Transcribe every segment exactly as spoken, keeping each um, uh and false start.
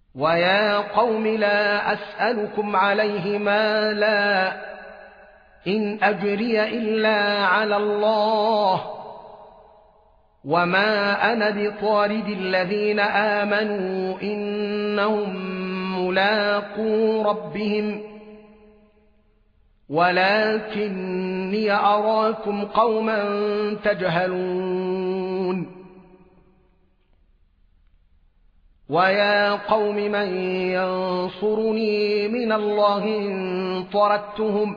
ويا قوم لا أسألكم عليه مالا إن أجري إلا على الله وما أنا بطارد الذين آمنوا إنهم ملاقو ربهم ولكني أراكم قوما تجهلون ويا قوم من ينصرني من الله إن طردتهم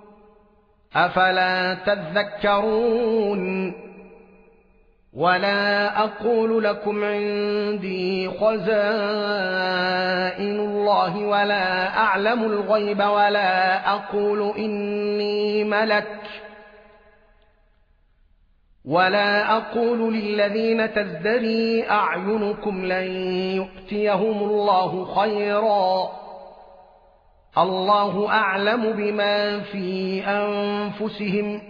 أفلا تذكرون ولا أقول لكم عندي خزائن الله ولا أعلم الغيب ولا أقول إني ملك ولا أقول للذين تزدري أعينكم لن يؤتيهم الله خيرا الله أعلم بما في أنفسهم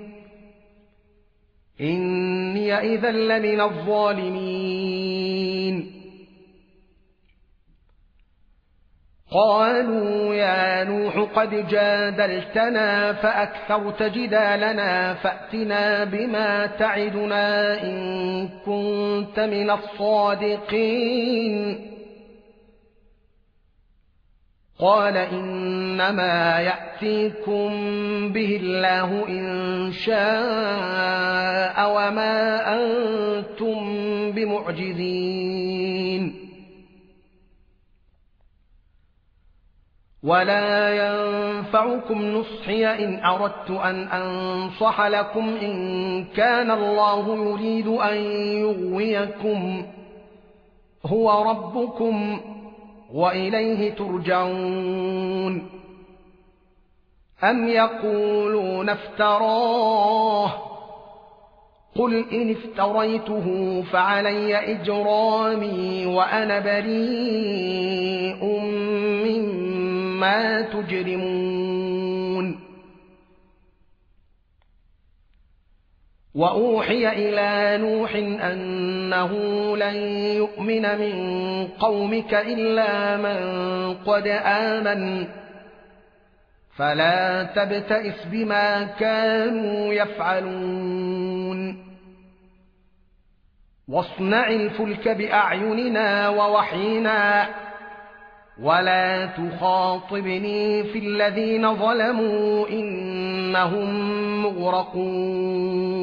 إني إذا لمن الظالمين قالوا يا نوح قد جادلتنا فأكثرت جدالنا فأتنا بما تعدنا إن كنت من الصادقين قال إنما يأتيكم به الله إن شاء وما أنتم بمعجزين ولا ينفعكم نصحي إن أردت أن أنصح لكم إن كان الله يريد أن يغويكم هو ربكم وإليه ترجعون أم يقولون افتراه قل إن افتريته فعلي إجرامي وأنا بريء مما تجرمون وأوحي إلى نوح أنه لن يؤمن من قومك إلا من قد آمن فلا تبتئس بما كانوا يفعلون واصنع الفلك بأعيننا ووحينا ولا تخاطبني في الذين ظلموا إنهم مغرقون